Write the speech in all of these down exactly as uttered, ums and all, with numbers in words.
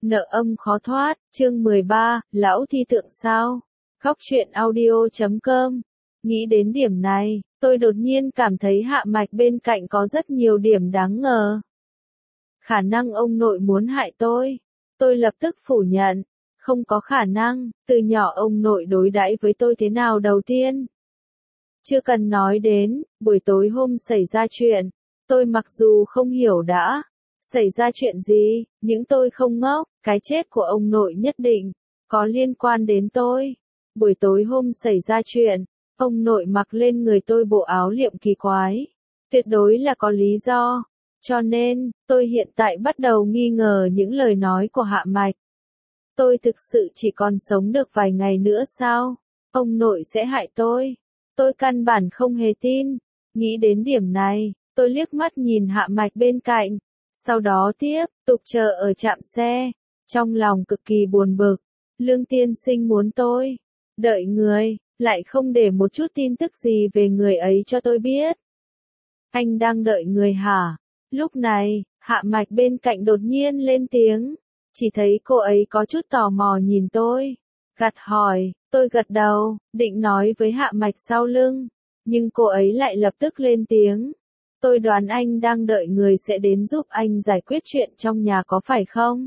Nợ âm khó thoát, chương mười ba, lão thi tượng sao? Góc truyện audio chấm com. Nghĩ đến điểm này, tôi đột nhiên cảm thấy Hạ Mạch bên cạnh có rất nhiều điểm đáng ngờ. Khả năng ông nội muốn hại tôi. Tôi lập tức phủ nhận. Không có khả năng, từ nhỏ ông nội đối đãi với tôi thế nào đầu tiên. Chưa cần nói đến, buổi tối hôm xảy ra chuyện, tôi mặc dù không hiểu đã xảy ra chuyện gì, nhưng tôi không ngốc, cái chết của ông nội nhất định có liên quan đến tôi. Buổi tối hôm xảy ra chuyện, ông nội mặc lên người tôi bộ áo liệm kỳ quái, tuyệt đối là có lý do. Cho nên, tôi hiện tại bắt đầu nghi ngờ những lời nói của Hạ Mạch. Tôi thực sự chỉ còn sống được vài ngày nữa sao? Ông nội sẽ hại tôi. Tôi căn bản không hề tin. Nghĩ đến điểm này, tôi liếc mắt nhìn Hạ Mạch bên cạnh. Sau đó tiếp tục chờ ở trạm xe. Trong lòng cực kỳ buồn bực. Lương tiên sinh muốn tôi đợi người, lại không để một chút tin tức gì về người ấy cho tôi biết. Anh đang đợi người hả? Lúc này, Hạ Mạch bên cạnh đột nhiên lên tiếng. Chỉ thấy cô ấy có chút tò mò nhìn tôi. Gật hỏi, tôi gật đầu, định nói với Hạ Mạch sau lưng. Nhưng cô ấy lại lập tức lên tiếng. Tôi đoán anh đang đợi người sẽ đến giúp anh giải quyết chuyện trong nhà có phải không?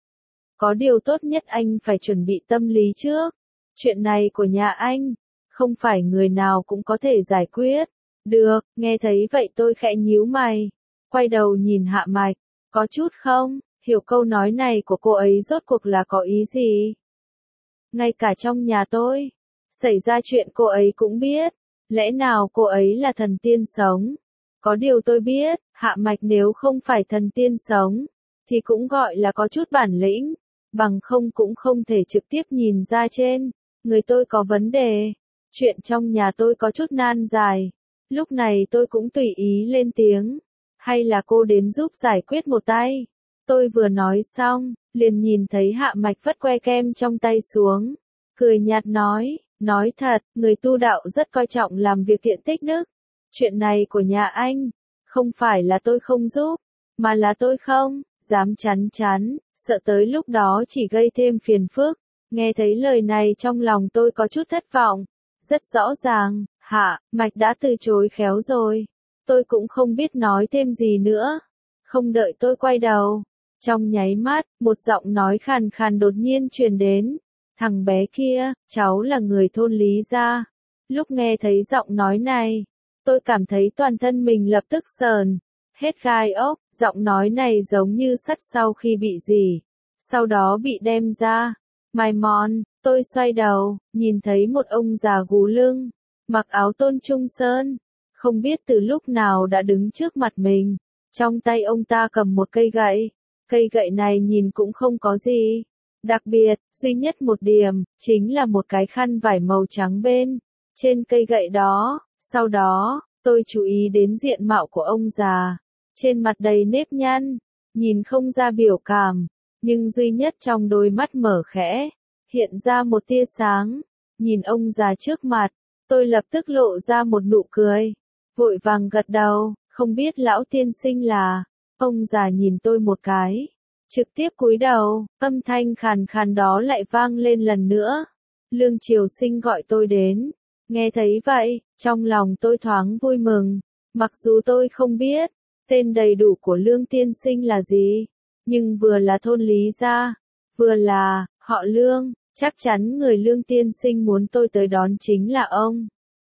Có điều tốt nhất anh phải chuẩn bị tâm lý trước. Chuyện này của nhà anh, không phải người nào cũng có thể giải quyết. Được, nghe thấy vậy tôi khẽ nhíu mày. Quay đầu nhìn Hạ Mạch, có chút không hiểu câu nói này của cô ấy rốt cuộc là có ý gì? Ngay cả trong nhà tôi, xảy ra chuyện cô ấy cũng biết. Lẽ nào cô ấy là thần tiên sống? Có điều tôi biết, Hạ Mạch nếu không phải thần tiên sống, thì cũng gọi là có chút bản lĩnh. Bằng không cũng không thể trực tiếp nhìn ra trên người tôi có vấn đề. Chuyện trong nhà tôi có chút nan giải. Lúc này tôi cũng tùy ý lên tiếng. Hay là cô đến giúp giải quyết một tay? Tôi vừa nói xong, liền nhìn thấy Hạ Mạch vất que kem trong tay xuống. Cười nhạt nói, nói thật, người tu đạo rất coi trọng làm việc thiện tích đức. Chuyện này của nhà anh, không phải là tôi không giúp, mà là tôi không dám chắn chắn, sợ tới lúc đó chỉ gây thêm phiền phức. Nghe thấy lời này trong lòng tôi có chút thất vọng. Rất rõ ràng, Hạ Mạch đã từ chối khéo rồi. Tôi cũng không biết nói thêm gì nữa. Không đợi tôi quay đầu. Trong nháy mắt, một giọng nói khàn khàn đột nhiên truyền đến. Thằng bé kia, cháu là người thôn Lý gia. Lúc nghe thấy giọng nói này, tôi cảm thấy toàn thân mình lập tức sờn hết gai ốc. Giọng nói này giống như sắt sau khi bị rỉ, sau đó bị đem ra mài mòn. Tôi xoay đầu, nhìn thấy một ông già gù lưng, mặc áo tôn trung sơn, không biết từ lúc nào đã đứng trước mặt mình. Trong tay ông ta cầm một cây gậy. Cây gậy này nhìn cũng không có gì đặc biệt, duy nhất một điểm, chính là một cái khăn vải màu trắng bên trên cây gậy đó. Sau đó, tôi chú ý đến diện mạo của ông già. Trên mặt đầy nếp nhăn, nhìn không ra biểu cảm, nhưng duy nhất trong đôi mắt mở khẽ, hiện ra một tia sáng. Nhìn ông già trước mặt, tôi lập tức lộ ra một nụ cười, vội vàng gật đầu, không biết lão tiên sinh là. Ông già nhìn tôi một cái, trực tiếp cúi đầu, âm thanh khàn khàn đó lại vang lên lần nữa. Lương Triều Sinh gọi tôi đến. Nghe thấy vậy, trong lòng tôi thoáng vui mừng. Mặc dù tôi không biết tên đầy đủ của Lương tiên sinh là gì, nhưng vừa là thôn Lý gia, vừa là họ Lương, chắc chắn người Lương tiên sinh muốn tôi tới đón chính là ông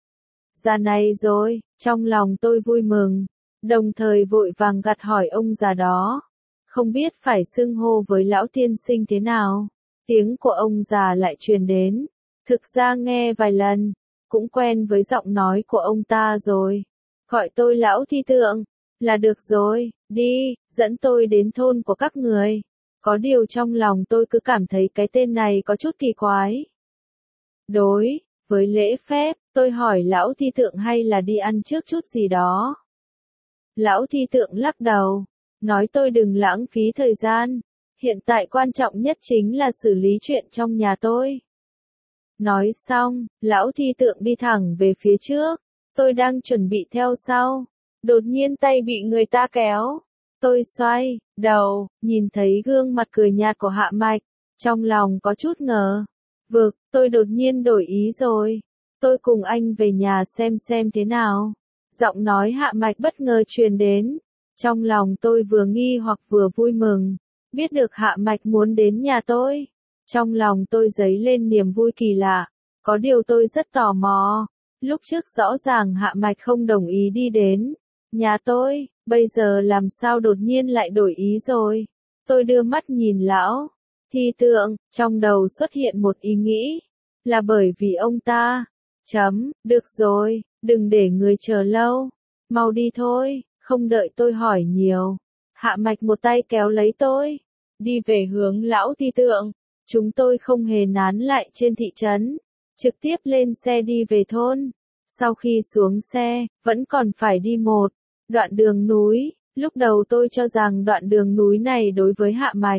già này rồi. Trong lòng tôi vui mừng, đồng thời vội vàng gật hỏi ông già đó, không biết phải xưng hô với lão tiên sinh thế nào. Tiếng của ông già lại truyền đến. Thực ra nghe vài lần, cũng quen với giọng nói của ông ta rồi. Gọi tôi lão thi tượng là được rồi, đi, dẫn tôi đến thôn của các người. Có điều trong lòng tôi cứ cảm thấy cái tên này có chút kỳ quái. Đối với lễ phép, tôi hỏi lão thi tượng hay là đi ăn trước chút gì đó. Lão thi tượng lắc đầu, nói tôi đừng lãng phí thời gian. Hiện tại quan trọng nhất chính là xử lý chuyện trong nhà tôi. Nói xong, lão thi tượng đi thẳng về phía trước. Tôi đang chuẩn bị theo sau. Đột nhiên tay bị người ta kéo. Tôi xoay đầu, nhìn thấy gương mặt cười nhạt của Hạ Mạch, trong lòng có chút ngờ vực, tôi đột nhiên đổi ý rồi. Tôi cùng anh về nhà xem xem thế nào. Giọng nói Hạ Mạch bất ngờ truyền đến. Trong lòng tôi vừa nghi hoặc vừa vui mừng. Biết được Hạ Mạch muốn đến nhà tôi. Trong lòng tôi dấy lên niềm vui kỳ lạ. Có điều tôi rất tò mò. Lúc trước rõ ràng Hạ Mạch không đồng ý đi đến nhà tôi, bây giờ làm sao đột nhiên lại đổi ý rồi. Tôi đưa mắt nhìn lão Thi Tượng, trong đầu xuất hiện một ý nghĩ. Là bởi vì ông ta. Chấm, được rồi, đừng để người chờ lâu. Mau đi thôi, không đợi tôi hỏi nhiều. Hạ Mạch một tay kéo lấy tôi. Đi về hướng lão Thi Tượng. Chúng tôi không hề nán lại trên thị trấn. Trực tiếp lên xe đi về thôn. Sau khi xuống xe, vẫn còn phải đi một đoạn đường núi. Lúc đầu tôi cho rằng đoạn đường núi này đối với Hạ Mạch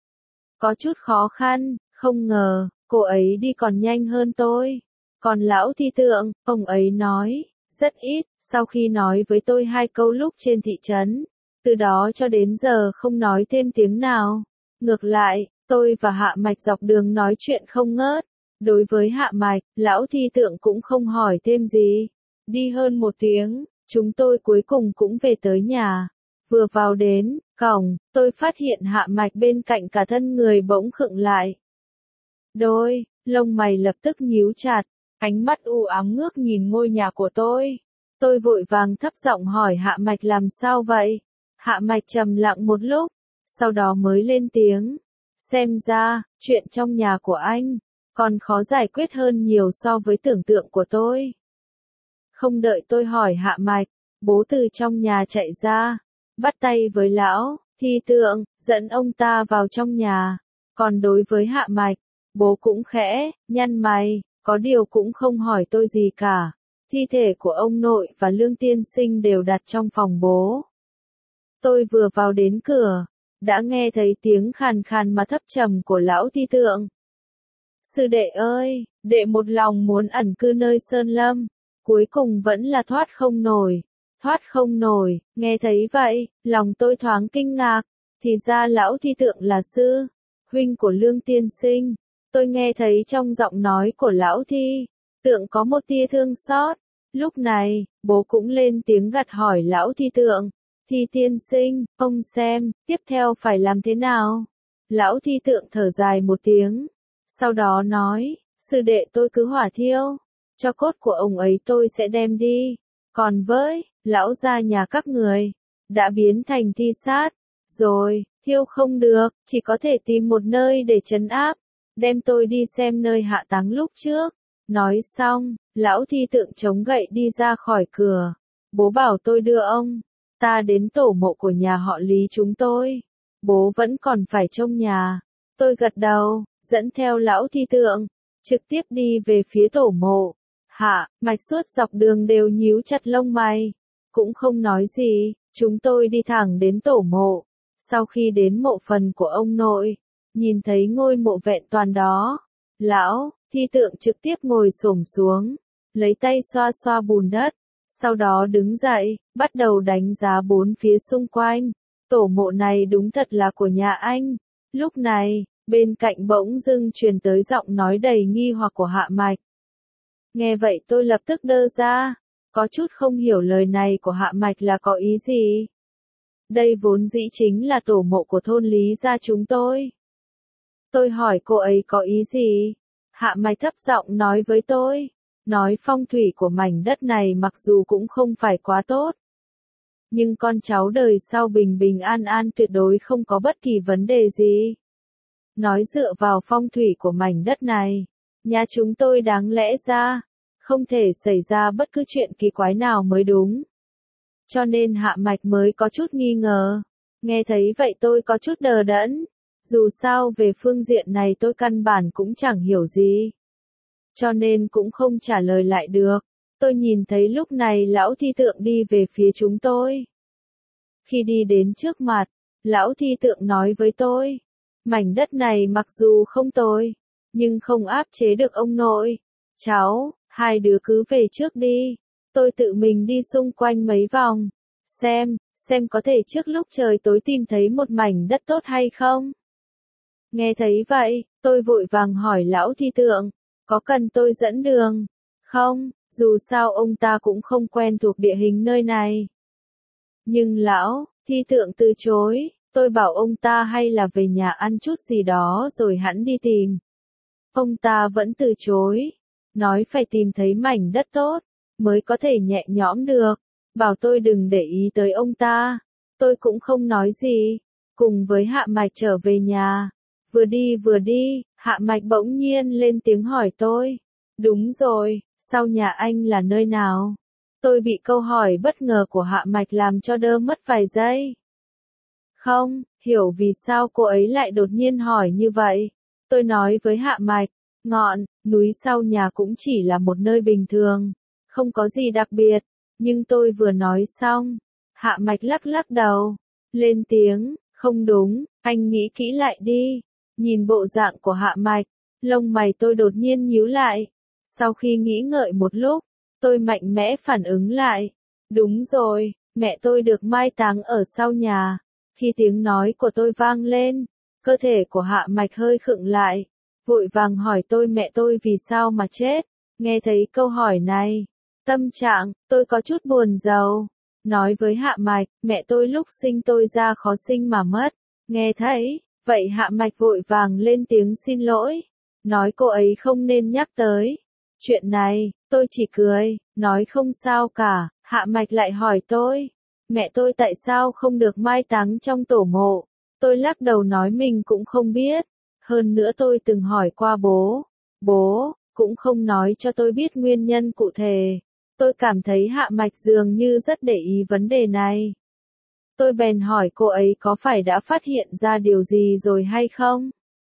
có chút khó khăn, không ngờ, cô ấy đi còn nhanh hơn tôi. Còn lão Thi Tượng, ông ấy nói, rất ít, sau khi nói với tôi hai câu lúc trên thị trấn. Từ đó cho đến giờ không nói thêm tiếng nào. Ngược lại, tôi và Hạ Mạch dọc đường nói chuyện không ngớt. Đối với Hạ Mạch, lão Thi Tượng cũng không hỏi thêm gì. Đi hơn một tiếng, chúng tôi cuối cùng cũng về tới nhà. Vừa vào đến cổng, tôi phát hiện Hạ Mạch bên cạnh cả thân người bỗng khựng lại. Đôi lông mày lập tức nhíu chặt, ánh mắt u ám ngước nhìn ngôi nhà của tôi. Tôi vội vàng thấp giọng hỏi Hạ Mạch làm sao vậy? Hạ Mạch trầm lặng một lúc, sau đó mới lên tiếng. Xem ra, chuyện trong nhà của anh còn khó giải quyết hơn nhiều so với tưởng tượng của tôi. Không đợi tôi hỏi Hạ Mạch, bố từ trong nhà chạy ra, bắt tay với lão Thi Tượng, dẫn ông ta vào trong nhà. Còn đối với Hạ Mạch, bố cũng khẽ nhăn mày, có điều cũng không hỏi tôi gì cả. Thi thể của ông nội và Lương tiên sinh đều đặt trong phòng bố. Tôi vừa vào đến cửa, đã nghe thấy tiếng khàn khàn mà thấp trầm của lão Thi Tượng. Sư đệ ơi, đệ một lòng muốn ẩn cư nơi sơn lâm, cuối cùng vẫn là thoát không nổi. Thoát không nổi, nghe thấy vậy, lòng tôi thoáng kinh ngạc, thì ra lão Thi Tượng là sư huynh của Lương tiên sinh. Tôi nghe thấy trong giọng nói của lão Thi Tượng có một tia thương xót. Lúc này, bố cũng lên tiếng gật hỏi lão Thi Tượng. Thi tiên sinh, ông xem, tiếp theo phải làm thế nào? Lão Thi Tượng thở dài một tiếng. Sau đó nói, sư đệ tôi cứ hỏa thiêu. Cho cốt của ông ấy tôi sẽ đem đi. Còn với, lão gia nhà các người, đã biến thành thi sát. Rồi, thiêu không được, chỉ có thể tìm một nơi để trấn áp. Đem tôi đi xem nơi hạ táng lúc trước. Nói xong, lão Thi Tượng chống gậy đi ra khỏi cửa. Bố bảo tôi đưa ông ta đến tổ mộ của nhà họ Lý chúng tôi. Bố vẫn còn phải trông nhà. Tôi gật đầu, dẫn theo lão Thi Tượng, trực tiếp đi về phía tổ mộ. Hạ Mạch suốt dọc đường đều nhíu chặt lông mày, cũng không nói gì. Chúng tôi đi thẳng đến tổ mộ. Sau khi đến mộ phần của ông nội, nhìn thấy ngôi mộ vẹn toàn đó, lão Thi Tượng trực tiếp ngồi xổm xuống, lấy tay xoa xoa bùn đất, sau đó đứng dậy, bắt đầu đánh giá bốn phía xung quanh. Tổ mộ này đúng thật là của nhà anh. Lúc này, bên cạnh bỗng dưng truyền tới giọng nói đầy nghi hoặc của Hạ Mạch. Nghe vậy tôi lập tức đơ ra, có chút không hiểu lời này của Hạ Mạch là có ý gì. Đây vốn dĩ chính là tổ mộ của thôn Lý gia chúng tôi. Tôi hỏi cô ấy có ý gì? Hạ Mạch thấp giọng nói với tôi, nói phong thủy của mảnh đất này mặc dù cũng không phải quá tốt, nhưng con cháu đời sau bình bình an an tuyệt đối không có bất kỳ vấn đề gì. Nói dựa vào phong thủy của mảnh đất này, nhà chúng tôi đáng lẽ ra không thể xảy ra bất cứ chuyện kỳ quái nào mới đúng. Cho nên Hạ Mạch mới có chút nghi ngờ. Nghe thấy vậy tôi có chút đờ đẫn. Dù sao về phương diện này tôi căn bản cũng chẳng hiểu gì. Cho nên cũng không trả lời lại được. Tôi nhìn thấy lúc này lão Thi Tượng đi về phía chúng tôi. Khi đi đến trước mặt, lão Thi Tượng nói với tôi. Mảnh đất này mặc dù không tồi, nhưng không áp chế được ông nội. Cháu, hai đứa cứ về trước đi. Tôi tự mình đi xung quanh mấy vòng. Xem, xem có thể trước lúc trời tối tìm thấy một mảnh đất tốt hay không. Nghe thấy vậy, tôi vội vàng hỏi lão thi tượng, có cần tôi dẫn đường? Không, dù sao ông ta cũng không quen thuộc địa hình nơi này. Nhưng lão thi tượng từ chối, tôi bảo ông ta hay là về nhà ăn chút gì đó rồi hẵng đi tìm. Ông ta vẫn từ chối, nói phải tìm thấy mảnh đất tốt, mới có thể nhẹ nhõm được, bảo tôi đừng để ý tới ông ta. Tôi cũng không nói gì, cùng với Hạ Mạch trở về nhà. Vừa đi vừa đi, Hạ Mạch bỗng nhiên lên tiếng hỏi tôi. Đúng rồi, sau nhà anh là nơi nào? Tôi bị câu hỏi bất ngờ của Hạ Mạch làm cho đơ mất vài giây. Không, hiểu vì sao cô ấy lại đột nhiên hỏi như vậy. Tôi nói với Hạ Mạch, ngọn núi sau nhà cũng chỉ là một nơi bình thường, không có gì đặc biệt. Nhưng tôi vừa nói xong, Hạ Mạch lắc lắc đầu, lên tiếng, không đúng, anh nghĩ kỹ lại đi. Nhìn bộ dạng của Hạ Mạch, lông mày tôi đột nhiên nhíu lại. Sau khi nghĩ ngợi một lúc, tôi mạnh mẽ phản ứng lại. Đúng rồi, mẹ tôi được mai táng ở sau nhà. Khi tiếng nói của tôi vang lên, cơ thể của Hạ Mạch hơi khựng lại, vội vàng hỏi tôi mẹ tôi vì sao mà chết. Nghe thấy câu hỏi này, tâm trạng tôi có chút buồn rầu. Nói với Hạ Mạch, mẹ tôi lúc sinh tôi ra khó sinh mà mất. Nghe thấy, vậy Hạ Mạch vội vàng lên tiếng xin lỗi, nói cô ấy không nên nhắc tới chuyện này. Tôi chỉ cười, nói không sao cả. Hạ Mạch lại hỏi tôi, mẹ tôi tại sao không được mai táng trong tổ mộ? Tôi lắc đầu nói mình cũng không biết. Hơn nữa tôi từng hỏi qua bố, bố cũng không nói cho tôi biết nguyên nhân cụ thể. Tôi cảm thấy Hạ Mạch dường như rất để ý vấn đề này. Tôi bèn hỏi cô ấy có phải đã phát hiện ra điều gì rồi hay không?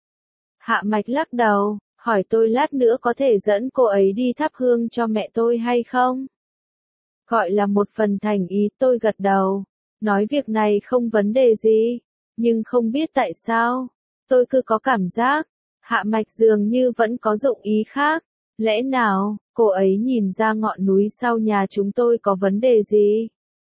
Hạ Mạch lắc đầu, hỏi tôi lát nữa có thể dẫn cô ấy đi thắp hương cho mẹ tôi hay không? Gọi là một phần thành ý, tôi gật đầu, nói việc này không vấn đề gì, nhưng không biết tại sao, tôi cứ có cảm giác, Hạ Mạch dường như vẫn có dụng ý khác. Lẽ nào, cô ấy nhìn ra ngọn núi sau nhà chúng tôi có vấn đề gì?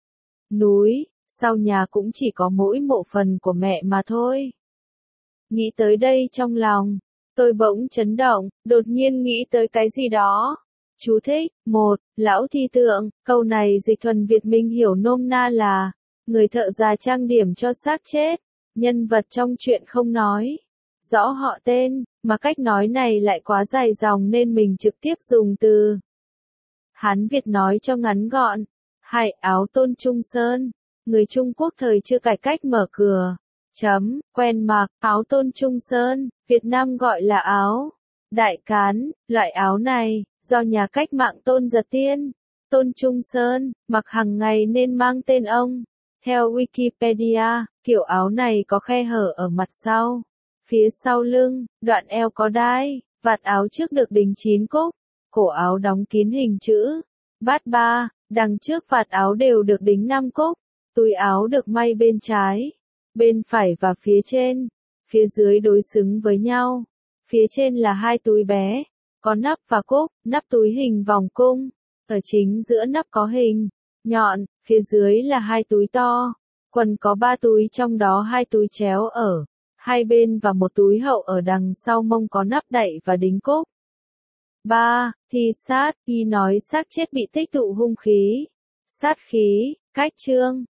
Núi sau nhà cũng chỉ có mỗi mộ phần của mẹ mà thôi. Nghĩ tới đây trong lòng, tôi bỗng chấn động, đột nhiên nghĩ tới cái gì đó. Chú thích, một, lão thi tượng, câu này dịch thuần Việt mình hiểu nôm na là, người thợ già trang điểm cho xác chết, nhân vật trong truyện không nói rõ họ tên, mà cách nói này lại quá dài dòng nên mình trực tiếp dùng từ Hán Việt nói cho ngắn gọn. Hai, áo tôn trung sơn, người Trung Quốc thời chưa cải cách mở cửa, chấm, quen mặc, áo tôn trung sơn, Việt Nam gọi là áo đại cán. Loại áo này, do nhà cách mạng Tôn Giật Tiên, Tôn Trung Sơn, mặc hàng ngày nên mang tên ông. Theo Wikipedia, kiểu áo này có khe hở ở mặt sau, phía sau lưng, đoạn eo có đai, vạt áo trước được đính chín cúc, cổ áo đóng kín hình chữ bát ba, đằng trước vạt áo đều được đính năm cúc, túi áo được may bên trái, bên phải và phía trên, phía dưới đối xứng với nhau. Phía trên là hai túi bé, có nắp và cúc, nắp túi hình vòng cung, ở chính giữa nắp có hình nhọn, phía dưới là hai túi to. Quần có ba túi, trong đó hai túi chéo ở hai bên và một túi hậu ở đằng sau mông có nắp đậy và đính cúc. ba. Thi sát, y nói xác chết bị tích tụ hung khí, sát khí, cách chương.